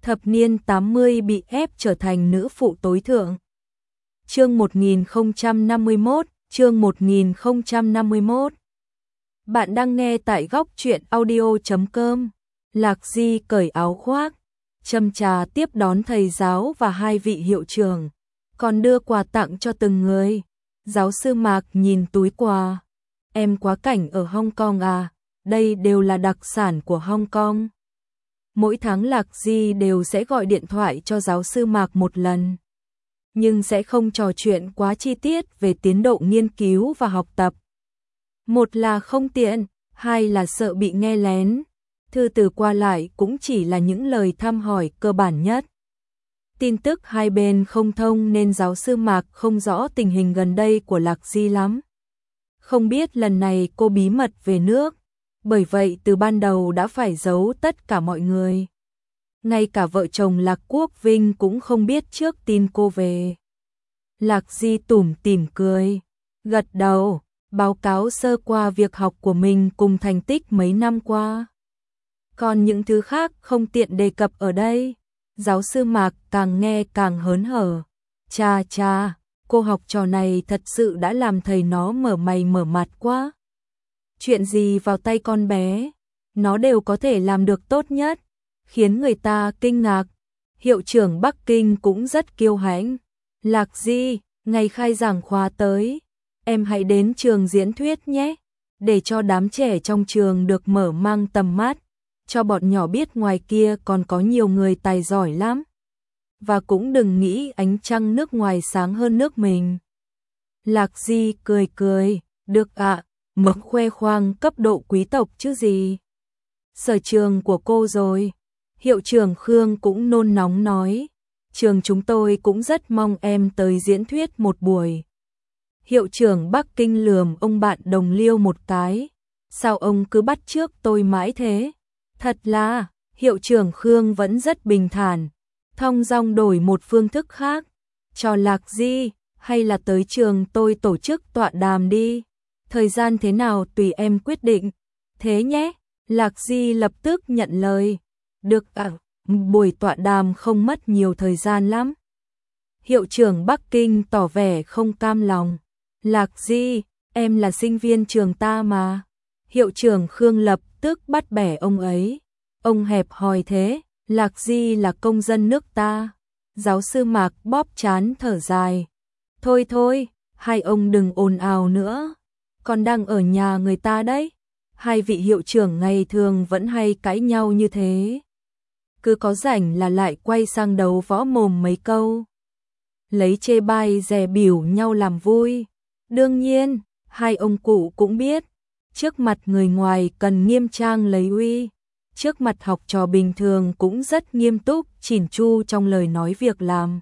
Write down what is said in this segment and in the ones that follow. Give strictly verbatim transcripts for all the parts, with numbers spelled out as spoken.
thập niên tám mươi bị ép trở thành nữ phụ tối thượng. Chương một nghìn không trăm năm mươi mốt, chương một nghìn không trăm năm mươi mốt. Bạn đang nghe tại góc truyện audio chấm com. Lạc Di cởi áo khoác, châm trà tiếp đón thầy giáo và hai vị hiệu trưởng, còn đưa quà tặng cho từng người. Giáo sư Mạc nhìn túi quà. Em quá cảnh ở Hong Kong à, đây đều là đặc sản của Hong Kong. Mỗi tháng Lạc Di đều sẽ gọi điện thoại cho giáo sư Mạc một lần, nhưng sẽ không trò chuyện quá chi tiết về tiến độ nghiên cứu và học tập. Một là không tiện, hai là sợ bị nghe lén. Thư từ qua lại cũng chỉ là những lời thăm hỏi cơ bản nhất. Tin tức hai bên không thông nên giáo sư Mạc không rõ tình hình gần đây của Lạc Di lắm. Không biết lần này cô bí mật về nước, bởi vậy từ ban đầu đã phải giấu tất cả mọi người. Ngay cả vợ chồng Lạc Quốc Vinh cũng không biết trước tin cô về. Lạc Di tủm tỉm cười, gật đầu, báo cáo sơ qua việc học của mình cùng thành tích mấy năm qua. Còn những thứ khác không tiện đề cập ở đây. Giáo sư Mạc càng nghe càng hớn hở. Cha cha, cô học trò này thật sự đã làm thầy nó mở mày mở mặt quá. Chuyện gì vào tay con bé, nó đều có thể làm được tốt nhất, khiến người ta kinh ngạc. Hiệu trưởng Bắc Kinh cũng rất kiêu hãnh. Lạc Di, ngày khai giảng khóa tới, em hãy đến trường diễn thuyết nhé, để cho đám trẻ trong trường được mở mang tầm mắt, cho bọn nhỏ biết ngoài kia còn có nhiều người tài giỏi lắm. Và cũng đừng nghĩ ánh trăng nước ngoài sáng hơn nước mình. Lạc Di cười cười, được ạ, à, mực khoe khoang cấp độ quý tộc chứ gì. Sở trường của cô rồi. Hiệu trưởng Khương cũng nôn nóng nói, trường chúng tôi cũng rất mong em tới diễn thuyết một buổi. Hiệu trưởng Bắc Kinh lườm ông bạn đồng liêu một cái, sao ông cứ bắt chước tôi mãi thế? Thật là, hiệu trưởng Khương vẫn rất bình thản, thong dong đổi một phương thức khác, cho Lạc Di, hay là tới trường tôi tổ chức tọa đàm đi, thời gian thế nào tùy em quyết định, thế nhé. Lạc Di lập tức nhận lời, được ạ, à, buổi tọa đàm không mất nhiều thời gian lắm. Hiệu trưởng Bắc Kinh tỏ vẻ không cam lòng, Lạc Di, em là sinh viên trường ta mà. Hiệu trưởng Khương lập tức bắt bẻ ông ấy, ông hẹp hòi thế, Lạc Di là công dân nước ta. Giáo sư Mạc bóp trán thở dài, thôi thôi, hai ông đừng ồn ào nữa, còn đang ở nhà người ta đấy. Hai vị hiệu trưởng ngày thường vẫn hay cãi nhau như thế, cứ có rảnh là lại quay sang đấu võ mồm mấy câu, lấy chê bai dè bỉu nhau làm vui. Đương nhiên, hai ông cụ cũng biết, trước mặt người ngoài cần nghiêm trang lấy uy, trước mặt học trò bình thường cũng rất nghiêm túc, chỉn chu trong lời nói việc làm.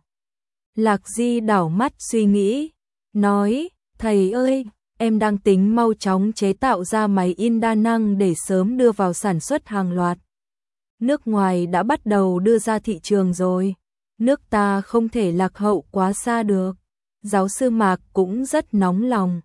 Lạc Di đảo mắt suy nghĩ, nói, thầy ơi, em đang tính mau chóng chế tạo ra máy in đa năng để sớm đưa vào sản xuất hàng loạt. Nước ngoài đã bắt đầu đưa ra thị trường rồi, nước ta không thể lạc hậu quá xa được. Giáo sư Mạc cũng rất nóng lòng,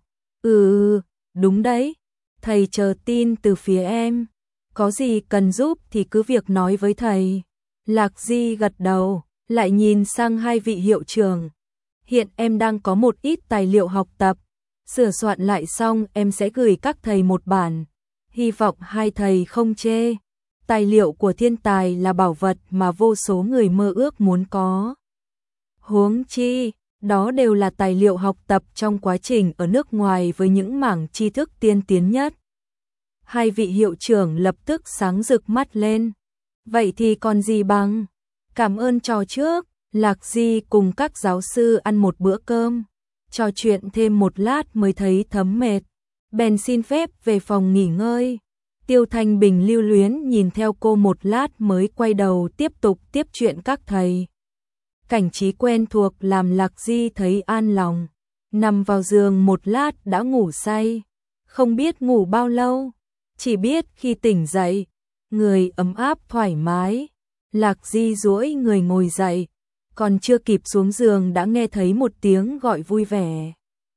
ừ, đúng đấy, thầy chờ tin từ phía em, có gì cần giúp thì cứ việc nói với thầy. Lạc Di gật đầu, lại nhìn sang hai vị hiệu trưởng, hiện em đang có một ít tài liệu học tập, sửa soạn lại xong em sẽ gửi các thầy một bản, hy vọng hai thầy không chê. Tài liệu của thiên tài là bảo vật mà vô số người mơ ước muốn có. Huống chi, đó đều là tài liệu học tập trong quá trình ở nước ngoài với những mảng tri thức tiên tiến nhất. Hai vị hiệu trưởng lập tức sáng rực mắt lên. Vậy thì còn gì bằng? Cảm ơn trò trước. Lạc Di cùng các giáo sư ăn một bữa cơm, trò chuyện thêm một lát mới thấy thấm mệt, bèn xin phép về phòng nghỉ ngơi. Tiêu Thanh Bình lưu luyến nhìn theo cô một lát mới quay đầu tiếp tục tiếp chuyện các thầy. Cảnh trí quen thuộc làm Lạc Di thấy an lòng, nằm vào giường một lát đã ngủ say, không biết ngủ bao lâu, chỉ biết khi tỉnh dậy, người ấm áp thoải mái. Lạc Di duỗi người ngồi dậy, còn chưa kịp xuống giường đã nghe thấy một tiếng gọi vui vẻ.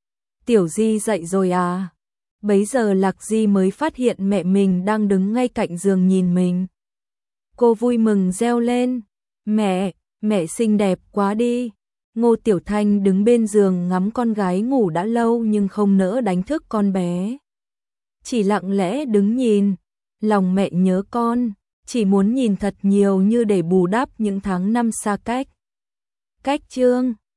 Tiểu Di dậy rồi à? Bấy giờ Lạc Di mới phát hiện mẹ mình đang đứng ngay cạnh giường nhìn mình. Cô vui mừng reo lên, Mẹ, mẹ xinh đẹp quá đi. Ngô Tiểu Thanh đứng bên giường ngắm con gái ngủ đã lâu nhưng không nỡ đánh thức con bé. Chỉ lặng lẽ đứng nhìn, lòng mẹ nhớ con, chỉ muốn nhìn thật nhiều như để bù đắp những tháng năm xa cách. Cách chương